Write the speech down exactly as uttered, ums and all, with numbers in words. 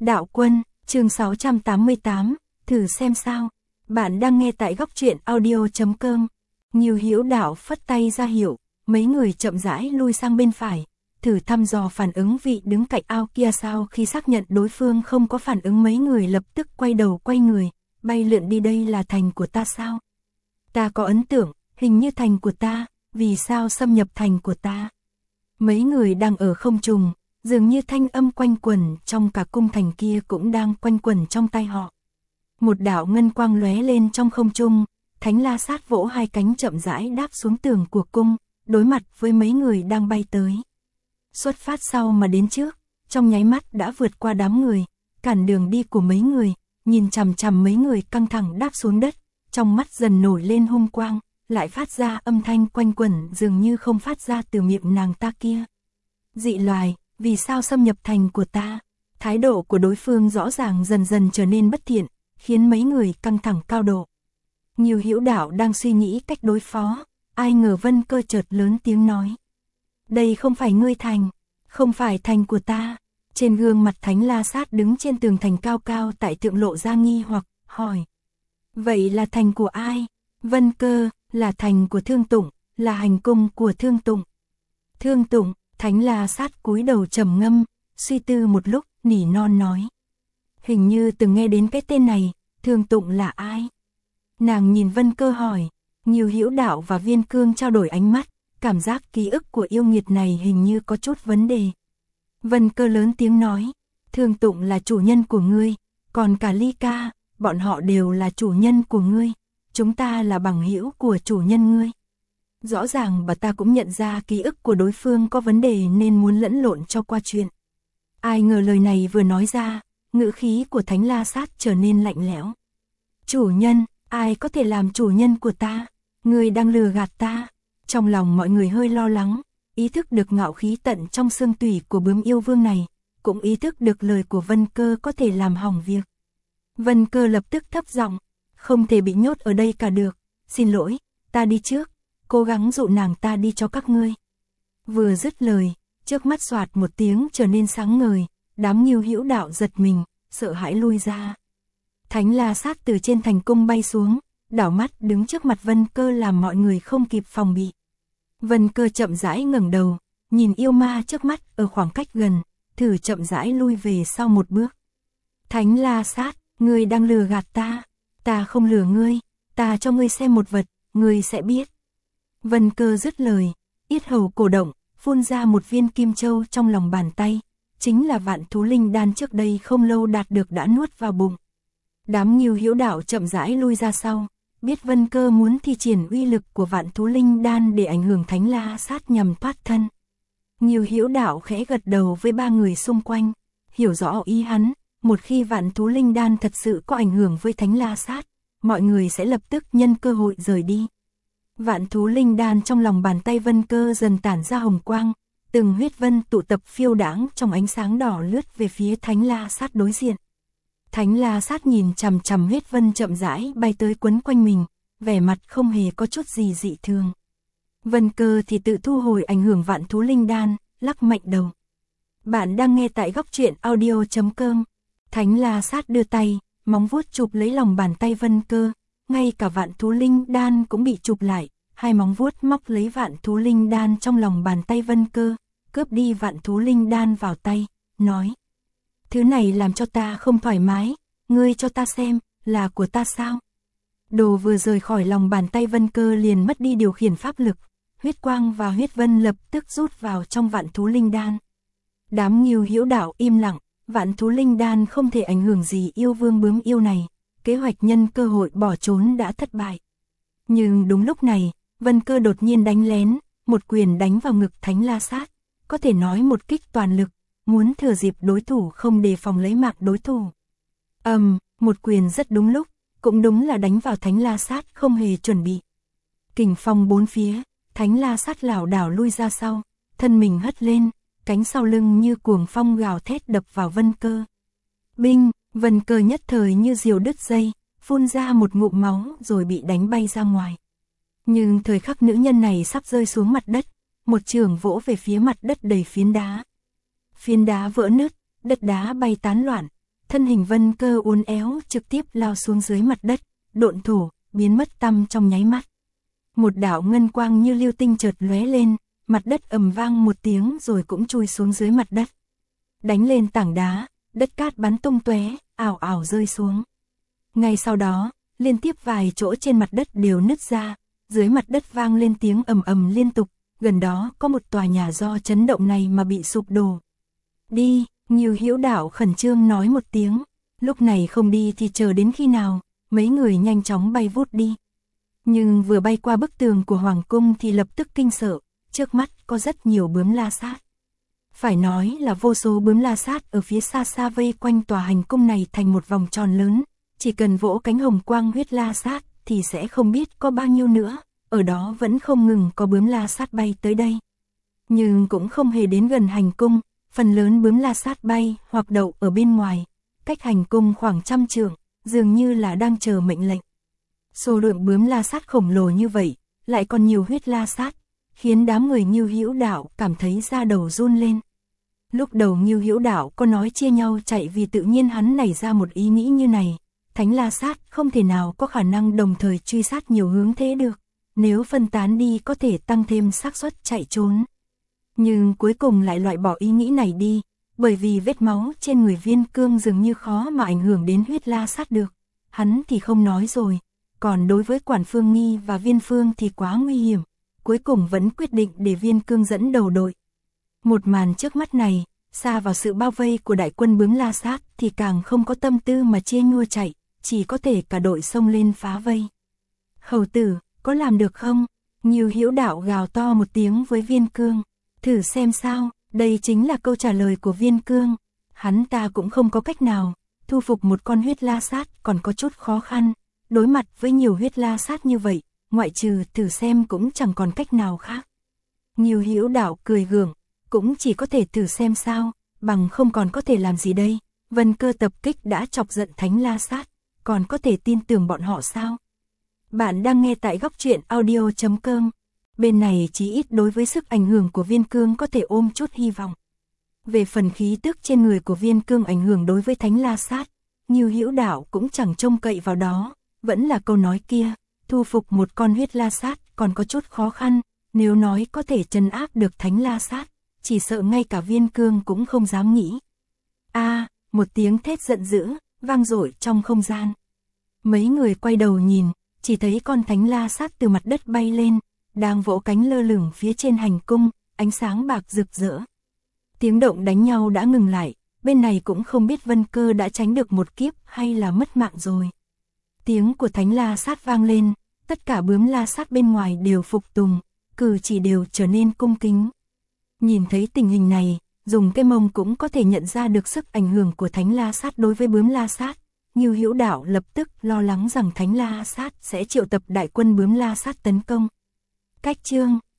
Đạo Quân, chương sáu trăm tám mươi tám, thử xem sao. Bạn đang nghe tại góc truyện audio chấm com. Nhiều Hữu Đạo phất tay ra hiệu, mấy người chậm rãi lui sang bên phải, thử thăm dò phản ứng vị đứng cạnh ao kia. Sau khi xác nhận đối phương không có phản ứng, mấy người lập tức quay đầu quay người, bay lượn đi. Đây là thành của ta sao? Ta có ấn tượng, hình như thành của ta, vì sao xâm nhập thành của ta? Mấy người đang ở không trung, dường như thanh âm quanh quẩn trong cả cung thành kia cũng đang quanh quẩn trong tai họ. Một đạo ngân quang lóe lên trong không trung, Thánh La Sát vỗ hai cánh chậm rãi đáp xuống tường của cung, đối mặt với mấy người đang bay tới. Xuất phát sau mà đến trước, trong nháy mắt đã vượt qua đám người, cản đường đi của mấy người, nhìn chằm chằm mấy người căng thẳng đáp xuống đất, trong mắt dần nổi lên hung quang, lại phát ra âm thanh quanh quẩn dường như không phát ra từ miệng nàng ta kia. Dị loài, vì sao xâm nhập thành của ta? Thái độ của đối phương rõ ràng dần dần trở nên bất thiện, khiến mấy người căng thẳng cao độ. Nhiều Hữu Đạo đang suy nghĩ cách đối phó, ai ngờ Vân Cơ chợt lớn tiếng nói. Đây không phải ngươi thành, không phải thành của ta. Trên gương mặt Thánh La Sát đứng trên tường thành cao cao tại thượng lộ ra nghi hoặc, hỏi. Vậy là thành của ai? Vân Cơ, là thành của Thương Tụng, là hành cung của Thương Tụng. Thương Tụng, Thánh La Sát cúi đầu trầm ngâm, suy tư một lúc, nỉ non nói. Hình như từng nghe đến cái tên này, Thương Tụng là ai? Nàng nhìn Vân Cơ hỏi, Nhiều Hữu Đạo và Viên Cương trao đổi ánh mắt, cảm giác ký ức của yêu nghiệt này hình như có chút vấn đề. Vân Cơ lớn tiếng nói, Thương Tụng là chủ nhân của ngươi, còn cả Ly Ca, bọn họ đều là chủ nhân của ngươi, chúng ta là bằng hữu của chủ nhân ngươi. Rõ ràng bà ta cũng nhận ra ký ức của đối phương có vấn đề nên muốn lẫn lộn cho qua chuyện. Ai ngờ lời này vừa nói ra, ngữ khí của Thánh La Sát trở nên lạnh lẽo. Chủ nhân, ai có thể làm chủ nhân của ta? Ngươi đang lừa gạt ta. Trong lòng mọi người hơi lo lắng, ý thức được ngạo khí tận trong xương tủy của bướm yêu vương này, cũng ý thức được lời của Vân Cơ có thể làm hỏng việc. Vân Cơ lập tức thấp giọng, không thể bị nhốt ở đây cả được, xin lỗi, ta đi trước, cố gắng dụ nàng ta đi cho các ngươi. Vừa dứt lời, trước mắt xoạt một tiếng trở nên sáng ngời, đám Nhiều Hữu Đạo giật mình, sợ hãi lui ra. Thánh La Sát từ trên thành cung bay xuống, đảo mắt đứng trước mặt Vân Cơ làm mọi người không kịp phòng bị. Vân Cơ chậm rãi ngẩng đầu, nhìn yêu ma trước mắt ở khoảng cách gần, thử chậm rãi lui về sau một bước. Thánh La Sát, ngươi đang lừa gạt ta, ta không lừa ngươi, ta cho ngươi xem một vật, ngươi sẽ biết. Vân Cơ dứt lời, yết hầu cổ động, phun ra một viên kim châu trong lòng bàn tay, chính là Vạn Thú Linh Đan trước đây không lâu đạt được đã nuốt vào bụng. Đám Nhiều Hữu Đạo chậm rãi lui ra sau, biết Vân Cơ muốn thi triển uy lực của Vạn Thú Linh Đan để ảnh hưởng Thánh La Sát nhằm thoát thân. Nhiều Hữu Đạo khẽ gật đầu với ba người xung quanh, hiểu rõ ý hắn, một khi Vạn Thú Linh Đan thật sự có ảnh hưởng với Thánh La Sát, mọi người sẽ lập tức nhân cơ hội rời đi. Vạn Thú Linh Đan trong lòng bàn tay Vân Cơ dần tản ra hồng quang, từng huyết vân tụ tập phiêu đãng trong ánh sáng đỏ lướt về phía Thánh La Sát đối diện. Thánh La Sát nhìn chằm chằm huyết vân chậm rãi bay tới quấn quanh mình, vẻ mặt không hề có chút gì dị thường. Vân Cơ thì tự thu hồi ảnh hưởng Vạn Thú Linh Đan, lắc mạnh đầu. Bạn đang nghe tại góc truyện audio chấm com. Thánh La Sát đưa tay, móng vuốt chụp lấy lòng bàn tay Vân Cơ, ngay cả Vạn Thú Linh Đan cũng bị chụp lại, hai móng vuốt móc lấy Vạn Thú Linh Đan trong lòng bàn tay Vân Cơ, cướp đi Vạn Thú Linh Đan vào tay, nói. Thứ này làm cho ta không thoải mái, ngươi cho ta xem, là của ta sao? Đồ vừa rời khỏi lòng bàn tay Vân Cơ liền mất đi điều khiển pháp lực, huyết quang và huyết vân lập tức rút vào trong Vạn Thú Linh Đan. Đám Nhiều Hữu Đạo im lặng, Vạn Thú Linh Đan không thể ảnh hưởng gì yêu vương bướm yêu này, kế hoạch nhân cơ hội bỏ trốn đã thất bại. Nhưng đúng lúc này, Vân Cơ đột nhiên đánh lén, một quyền đánh vào ngực Thánh La Sát, có thể nói một kích toàn lực, muốn thừa dịp đối thủ không đề phòng lấy mạng đối thủ. Ầm, um, một quyền rất đúng lúc, cũng đúng là đánh vào Thánh La Sát không hề chuẩn bị. Kình phong bốn phía, Thánh La Sát lảo đảo lui ra sau, thân mình hất lên, cánh sau lưng như cuồng phong gào thét đập vào Vân Cơ. Binh, Vân Cơ nhất thời như diều đứt dây, phun ra một ngụm máu rồi bị đánh bay ra ngoài. Nhưng thời khắc nữ nhân này sắp rơi xuống mặt đất, một chưởng vỗ về phía mặt đất đầy phiến đá. Phiến đá vỡ nứt, đất đá bay tán loạn, thân hình Vân Cơ uốn éo trực tiếp lao xuống dưới mặt đất, độn thổ, biến mất tăm trong nháy mắt. Một đạo ngân quang như lưu tinh chợt lóe lên, mặt đất ầm vang một tiếng rồi cũng chui xuống dưới mặt đất. Đánh lên tảng đá, đất cát bắn tung tóe, ảo ảo rơi xuống. Ngay sau đó, liên tiếp vài chỗ trên mặt đất đều nứt ra, dưới mặt đất vang lên tiếng ầm ầm liên tục, gần đó có một tòa nhà do chấn động này mà bị sụp đổ. Đi, Ngưu Hữu Đạo khẩn trương nói một tiếng, lúc này không đi thì chờ đến khi nào, mấy người nhanh chóng bay vút đi. Nhưng vừa bay qua bức tường của Hoàng cung thì lập tức kinh sợ, trước mắt có rất nhiều bướm la sát. Phải nói là vô số bướm la sát ở phía xa xa vây quanh tòa hành cung này thành một vòng tròn lớn, chỉ cần vỗ cánh hồng quang huyết la sát thì sẽ không biết có bao nhiêu nữa, ở đó vẫn không ngừng có bướm la sát bay tới đây. Nhưng cũng không hề đến gần hành cung, phần lớn bướm la sát bay hoặc đậu ở bên ngoài, cách hành cung khoảng trăm trượng, dường như là đang chờ mệnh lệnh. Số lượng bướm la sát khổng lồ như vậy, lại còn nhiều huyết la sát, khiến đám người Ngưu Hữu Đạo cảm thấy da đầu run lên. Lúc đầu Ngưu Hữu Đạo có nói chia nhau chạy vì tự nhiên hắn nảy ra một ý nghĩ như này, thánh la sát không thể nào có khả năng đồng thời truy sát nhiều hướng thế được, nếu phân tán đi có thể tăng thêm xác suất chạy trốn. Nhưng cuối cùng lại loại bỏ ý nghĩ này đi, bởi vì vết máu trên người Viên Cương dường như khó mà ảnh hưởng đến huyết la sát được, hắn thì không nói rồi, còn đối với Quản Phương Nghi và Viên Phương thì quá nguy hiểm, cuối cùng vẫn quyết định để Viên Cương dẫn đầu đội. Một màn trước mắt này, xa vào sự bao vây của đại quân bướm la sát thì càng không có tâm tư mà chia nhua chạy, chỉ có thể cả đội xông lên phá vây. Hầu tử, có làm được không? Ngưu Hữu Đạo gào to một tiếng với Viên Cương. Thử xem sao, đây chính là câu trả lời của Viên Cương. Hắn ta cũng không có cách nào, thu phục một con huyết la sát còn có chút khó khăn. Đối mặt với nhiều huyết la sát như vậy, ngoại trừ thử xem cũng chẳng còn cách nào khác. Ngưu Hữu Đạo cười gượng, cũng chỉ có thể thử xem sao, bằng không còn có thể làm gì đây. Vân Cơ tập kích đã chọc giận thánh la sát, còn có thể tin tưởng bọn họ sao? Bạn đang nghe tại góc truyện audio chấm com. Bên này chí ít đối với sức ảnh hưởng của Viên Cương có thể ôm chút hy vọng. Về phần khí tức trên người của Viên Cương ảnh hưởng đối với thánh la sát, Ngưu Hữu Đạo cũng chẳng trông cậy vào đó, vẫn là câu nói kia, thu phục một con huyết la sát còn có chút khó khăn, nếu nói có thể trấn áp được thánh la sát, chỉ sợ ngay cả Viên Cương cũng không dám nghĩ. A, à, một tiếng thét giận dữ vang dội trong không gian. Mấy người quay đầu nhìn, chỉ thấy con thánh la sát từ mặt đất bay lên, đang vỗ cánh lơ lửng phía trên hành cung, ánh sáng bạc rực rỡ. Tiếng động đánh nhau đã ngừng lại, bên này cũng không biết Vân Cơ đã tránh được một kiếp hay là mất mạng rồi. Tiếng của thánh la sát vang lên, tất cả bướm la sát bên ngoài đều phục tùng, cử chỉ đều trở nên cung kính. Nhìn thấy tình hình này, dùng cái mông cũng có thể nhận ra được sức ảnh hưởng của thánh la sát đối với bướm la sát. Ngưu Hữu Đạo lập tức lo lắng rằng thánh la sát sẽ triệu tập đại quân bướm la sát tấn công. Cách chương